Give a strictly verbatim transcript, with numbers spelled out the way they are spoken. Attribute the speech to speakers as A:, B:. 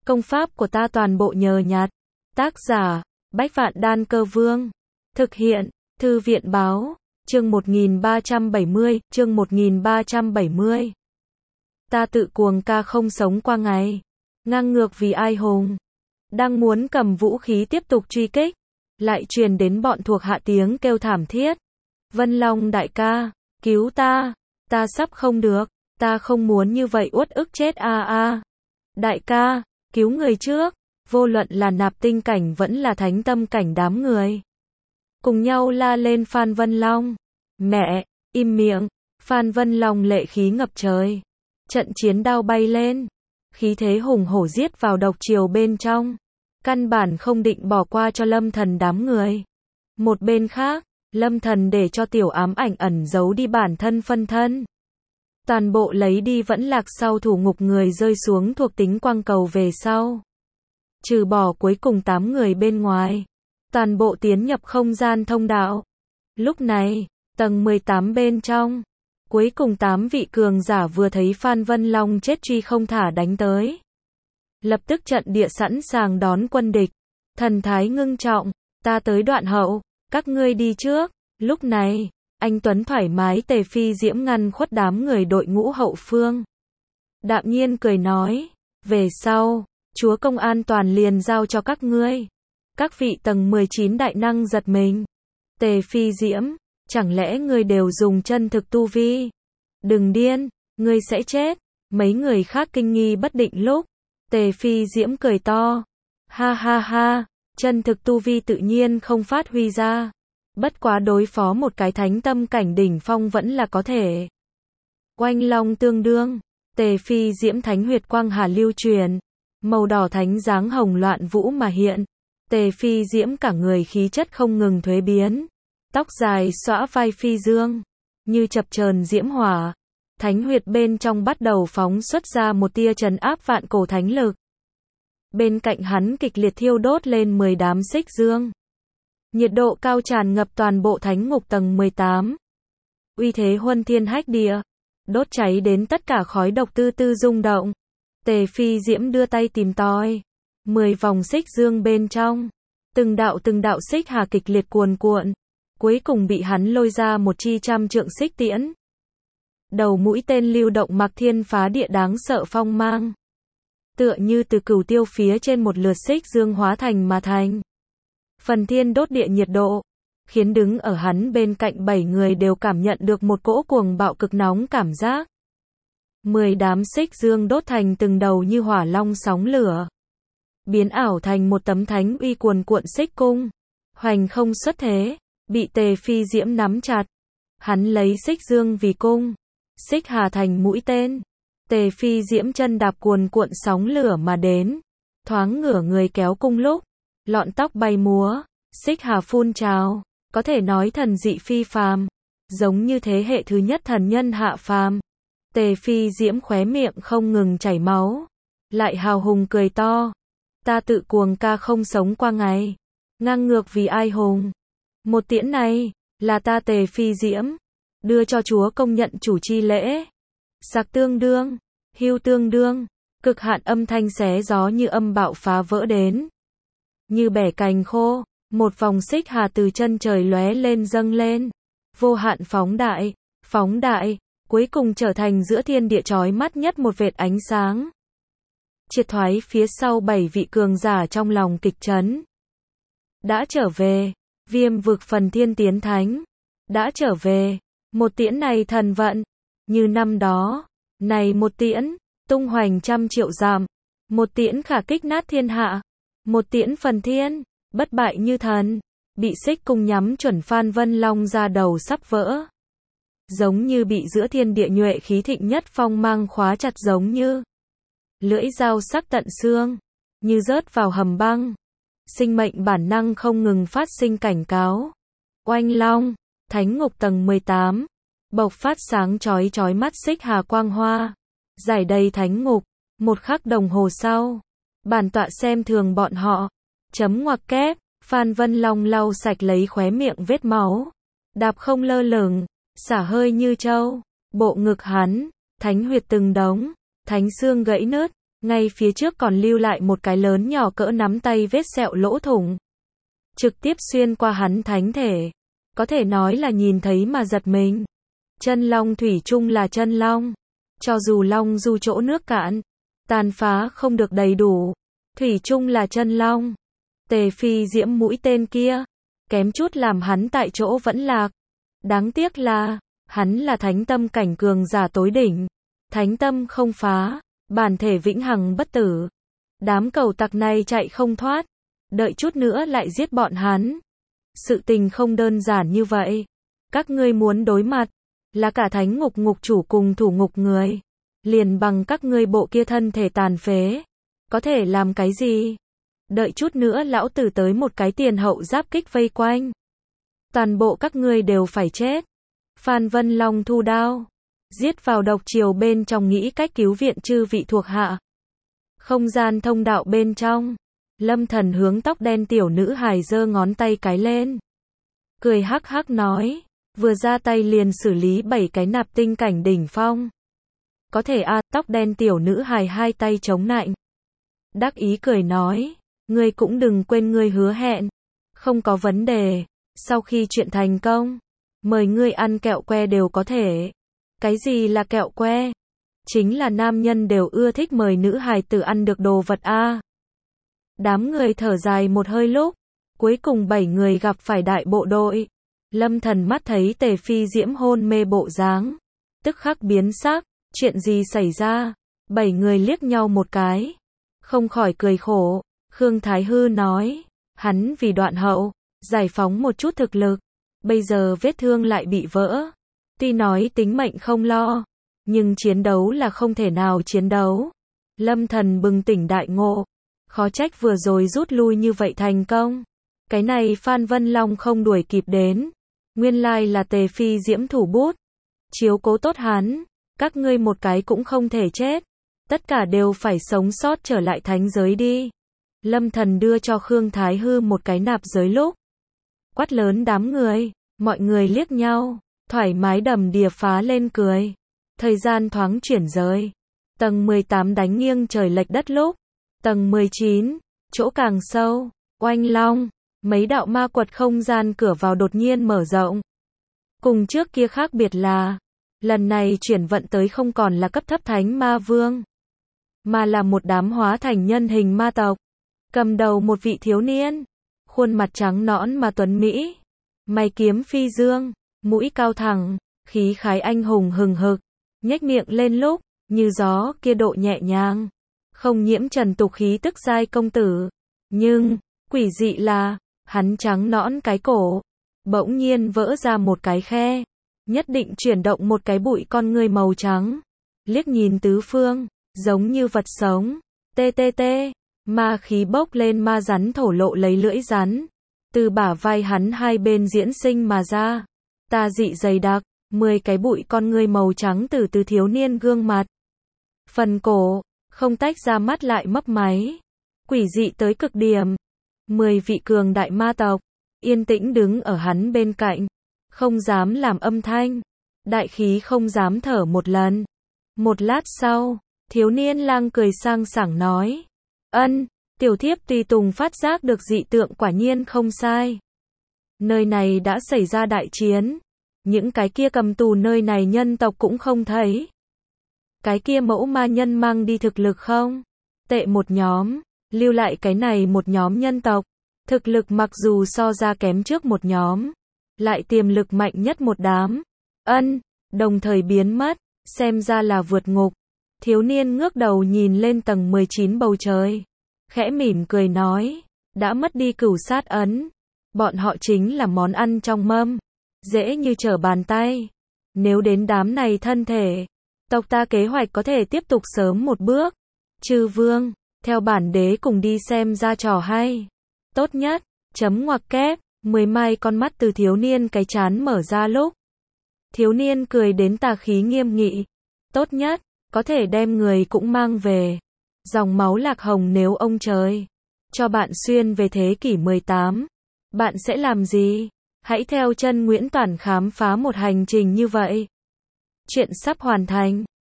A: Công pháp của ta toàn bộ nhờ nhặt. Tác giả, Bách Vạn Đan Cơ Vương. Thực hiện, Thư viện Báo, chương một nghìn ba trăm bảy mươi, chương một nghìn ba trăm bảy mươi. Ta tự cuồng ca không sống qua ngày. Ngang ngược vì ai hùng. Đang muốn cầm vũ khí tiếp tục truy kích. Lại truyền đến bọn thuộc hạ tiếng kêu thảm thiết. Vân Long đại ca, cứu ta. Ta sắp không được. Ta không muốn như vậy uất ức chết a a. Đại ca, cứu người trước. Vô luận là nạp tinh cảnh vẫn là thánh tâm cảnh đám người. Cùng nhau la lên Phan Vân Long. Mẹ, im miệng. Phan Vân Long lệ khí ngập trời. Trận chiến đao bay lên. Khí thế hùng hổ giết vào độc triều bên trong. Căn bản không định bỏ qua cho Lâm Thần đám người. Một bên khác, Lâm Thần để cho tiểu ám ảnh ẩn giấu đi bản thân phân thân. Toàn bộ lấy đi vẫn lạc sau thủ ngục người rơi xuống thuộc tính quang cầu về sau. Trừ bỏ cuối cùng tám người bên ngoài. Toàn bộ tiến nhập không gian thông đạo. Lúc này, tầng mười tám bên trong. Cuối cùng tám vị cường giả vừa thấy Phan Vân Long chết truy không thả đánh tới. Lập tức trận địa sẵn sàng đón quân địch. Thần thái ngưng trọng, ta tới đoạn hậu, các ngươi đi trước. Lúc này, anh Tuấn thoải mái Tề Phi Diễm ngăn khuất đám người đội ngũ hậu phương. Đạm nhiên cười nói, về sau, chúa công an toàn liền giao cho các ngươi. Các vị tầng mười chín đại năng giật mình. Tề Phi Diễm, chẳng lẽ ngươi đều dùng chân thực tu vi? Đừng điên, ngươi sẽ chết. Mấy người khác kinh nghi bất định lúc. Tề Phi Diễm cười to. Ha ha ha, chân thực tu vi tự nhiên không phát huy ra. Bất quá đối phó một cái thánh tâm cảnh đỉnh phong vẫn là có thể. Oanh long tương đương. Tề Phi Diễm thánh huyệt quang hà lưu truyền. Màu đỏ thánh dáng hồng loạn vũ mà hiện. Tề Phi Diễm cả người khí chất không ngừng thuế biến. Tóc dài xõa vai phi dương. Như chập chờn diễm hỏa. Thánh huyệt bên trong bắt đầu phóng xuất ra một tia trấn áp vạn cổ thánh lực. Bên cạnh hắn kịch liệt thiêu đốt lên mười đám xích dương. Nhiệt độ cao tràn ngập toàn bộ thánh ngục tầng mười tám. Uy thế huân thiên hách địa. Đốt cháy đến tất cả khói độc tư tư rung động. Tề Phi Diễm đưa tay tìm tòi. Mười vòng xích dương bên trong. Từng đạo từng đạo xích hà kịch liệt cuồn cuộn. Cuối cùng bị hắn lôi ra một chi trăm trượng xích tiễn. Đầu mũi tên lưu động mặc thiên phá địa đáng sợ phong mang. Tựa như từ cửu tiêu phía trên một lượt xích dương hóa thành mà thành. Phần thiên đốt địa nhiệt độ. Khiến đứng ở hắn bên cạnh bảy người đều cảm nhận được một cỗ cuồng bạo cực nóng cảm giác. Mười đám xích dương đốt thành từng đầu như hỏa long sóng lửa. Biến ảo thành một tấm thánh uy cuồn cuộn xích cung. Hoành không xuất thế. Bị Tề Phi Diễm nắm chặt. Hắn lấy xích dương vì cung. Xích hà thành mũi tên. Tề Phi Diễm chân đạp cuồn cuộn sóng lửa mà đến. Thoáng ngửa người kéo cung lúc. Lọn tóc bay múa. Xích hà phun trào. Có thể nói thần dị phi phàm. Giống như thế hệ thứ nhất thần nhân hạ phàm. Tề Phi Diễm khóe miệng không ngừng chảy máu. Lại hào hùng cười to. Ta tự cuồng ca không sống qua ngày. Ngang ngược vì ai hùng. Một tiễn này, là ta Tề Phi Diễm. Đưa cho chúa công nhận chủ chi lễ. Sạc tương đương, hưu tương đương. Cực hạn âm thanh xé gió như âm bạo phá vỡ đến. Như bẻ cành khô. Một vòng xích hà từ chân trời lóe lên dâng lên. Vô hạn phóng đại, phóng đại. Cuối cùng trở thành giữa thiên địa chói mắt nhất một vệt ánh sáng. Triệt thoái phía sau bảy vị cường giả trong lòng kịch chấn. Đã trở về. Viêm vực phần thiên tiến thánh. Đã trở về. Một tiễn này thần vận. Như năm đó. Này một tiễn. Tung hoành trăm triệu dặm. Một tiễn khả kích nát thiên hạ. Một tiễn phần thiên. Bất bại như thần. Bị xích cung nhắm chuẩn Phan Vân Long ra đầu sắp vỡ. Giống như bị giữa thiên địa nhuệ khí thịnh nhất phong mang khóa chặt giống như. Lưỡi dao sắc tận xương. Như rớt vào hầm băng. Sinh mệnh bản năng không ngừng phát sinh cảnh cáo. Oanh long, thánh ngục tầng mười tám. Bộc phát sáng chói chói mắt xích hà quang hoa. Giải đầy thánh ngục. Một khắc đồng hồ sau. Bản tọa xem thường bọn họ. Chấm ngoặc kép. Phan Vân Long lau sạch lấy khóe miệng vết máu. Đạp không lơ lửng. Xả hơi như trâu. Bộ ngực hắn. Thánh huyệt từng đống. Thánh xương gãy nứt. ngay phía trước còn lưu lại một cái lớn nhỏ cỡ nắm tay vết sẹo lỗ thủng. Trực tiếp xuyên qua hắn thánh thể. Có thể nói là nhìn thấy mà giật mình. Chân long thủy chung là chân long. Cho dù long du chỗ nước cạn, tàn phá không được đầy đủ, thủy chung là chân long. Tề Phi Diễm mũi tên kia, kém chút làm hắn tại chỗ vẫn lạc. Đáng tiếc là, hắn là thánh tâm cảnh cường giả tối đỉnh. Thánh tâm không phá, bản thể vĩnh hằng bất tử. Đám cẩu tặc này chạy không thoát, đợi chút nữa lại giết bọn hắn. Sự tình không đơn giản như vậy. Các ngươi muốn đối mặt, là cả thánh ngục ngục chủ cùng thủ ngục người. Liền bằng các ngươi bộ kia thân thể tàn phế. Có thể làm cái gì? Đợi chút nữa lão tử tới một cái tiền hậu giáp kích vây quanh. Toàn bộ các ngươi đều phải chết. Phan Vân Long thu đao. Giết vào độc triều bên trong nghĩ cách cứu viện chư vị thuộc hạ. Không gian thông đạo bên trong. Lâm Thần hướng tóc đen tiểu nữ hài giơ ngón tay cái lên. Cười hắc hắc nói. Vừa ra tay liền xử lý bảy cái nạp tinh cảnh đỉnh phong. Có thể a, à, tóc đen tiểu nữ hài hai tay chống nạnh. Đắc ý cười nói. Ngươi cũng đừng quên ngươi hứa hẹn. Không có vấn đề. Sau khi chuyện thành công, mời ngươi ăn kẹo que đều có thể. Cái gì là kẹo que? Chính là nam nhân đều ưa thích mời nữ hài tử ăn được đồ vật a. À. Đám người thở dài một hơi lúc, cuối cùng bảy người gặp phải đại bộ đội. Lâm Thần mắt thấy Tề Phi Diễm hôn mê bộ dáng, tức khắc biến sắc, chuyện gì xảy ra? Bảy người liếc nhau một cái, không khỏi cười khổ. Khương Thái Hư nói, hắn vì đoạn hậu, giải phóng một chút thực lực, bây giờ vết thương lại bị vỡ. Tuy nói tính mệnh không lo, nhưng chiến đấu là không thể nào chiến đấu. Lâm Thần bừng tỉnh đại ngộ, khó trách vừa rồi rút lui như vậy thành công. Cái này Phan Vân Long không đuổi kịp đến, nguyên lai là Tề Phi Diễm thủ bút. Chiếu cố tốt hắn, các ngươi một cái cũng không thể chết, tất cả đều phải sống sót trở lại thánh giới đi. Lâm Thần đưa cho Khương Thái Hư một cái nạp giới lúc. Quát lớn đám người, mọi người liếc nhau, thoải mái đầm đìa phá lên cười. Thời gian thoáng chuyển rời. Tầng mười tám đánh nghiêng trời lệch đất lúc. Tầng mười chín, chỗ càng sâu, oanh long, mấy đạo ma quật không gian cửa vào đột nhiên mở rộng. Cùng trước kia khác biệt là, lần này chuyển vận tới không còn là cấp thấp thánh ma vương, mà là một đám hóa thành nhân hình ma tộc. Cầm đầu một vị thiếu niên, khuôn mặt trắng nõn mà tuấn mỹ, mày kiếm phi dương, mũi cao thẳng, khí khái anh hùng hừng hực, nhếch miệng lên lúc, như gió kia độ nhẹ nhàng, không nhiễm trần tục khí tức giai công tử. Nhưng, quỷ dị là, hắn trắng nõn cái cổ, bỗng nhiên vỡ ra một cái khe, nhất định chuyển động một cái bụi con ngươi màu trắng, liếc nhìn tứ phương, giống như vật sống, tê tê tê. Ma khí bốc lên ma rắn thổ lộ lấy lưỡi rắn. Từ bả vai hắn hai bên diễn sinh mà ra. Tà dị dày đặc, mười cái bụi con ngươi màu trắng từ từ thiếu niên gương mặt. Phần cổ, không tách ra mắt lại mấp máy. Quỷ dị tới cực điểm. Mười vị cường đại ma tộc, yên tĩnh đứng ở hắn bên cạnh. Không dám làm âm thanh. Đại khí không dám thở một lần. Một lát sau, thiếu niên lang cười sang sảng nói. Ân, tiểu thiếp tùy tùng phát giác được dị tượng quả nhiên không sai. Nơi này đã xảy ra đại chiến. Những cái kia cầm tù nơi này nhân tộc cũng không thấy. Cái kia mẫu ma nhân mang đi thực lực không? Tệ một nhóm, lưu lại cái này một nhóm nhân tộc. Thực lực mặc dù so ra kém trước một nhóm, lại tiềm lực mạnh nhất một đám. Ân, đồng thời biến mất, xem ra là vượt ngục. Thiếu niên ngước đầu nhìn lên tầng mười chín bầu trời, khẽ mỉm cười nói, đã mất đi cửu sát ấn, bọn họ chính là món ăn trong mâm, dễ như trở bàn tay. Nếu đến đám này thân thể, tộc ta kế hoạch có thể tiếp tục sớm một bước. Chư vương, theo bản đế cùng đi xem ra trò hay. Tốt nhất, chấm ngoặc kép, mười mai con mắt từ thiếu niên cái chán mở ra lúc. Thiếu niên cười đến tà khí nghiêm nghị. Tốt nhất, có thể đem người cũng mang về. Dòng máu lạc hồng nếu ông trời cho bạn xuyên về thế kỷ mười tám, bạn sẽ làm gì? Hãy theo chân Nguyễn Toản khám phá một hành trình như vậy. Chuyện sắp hoàn thành.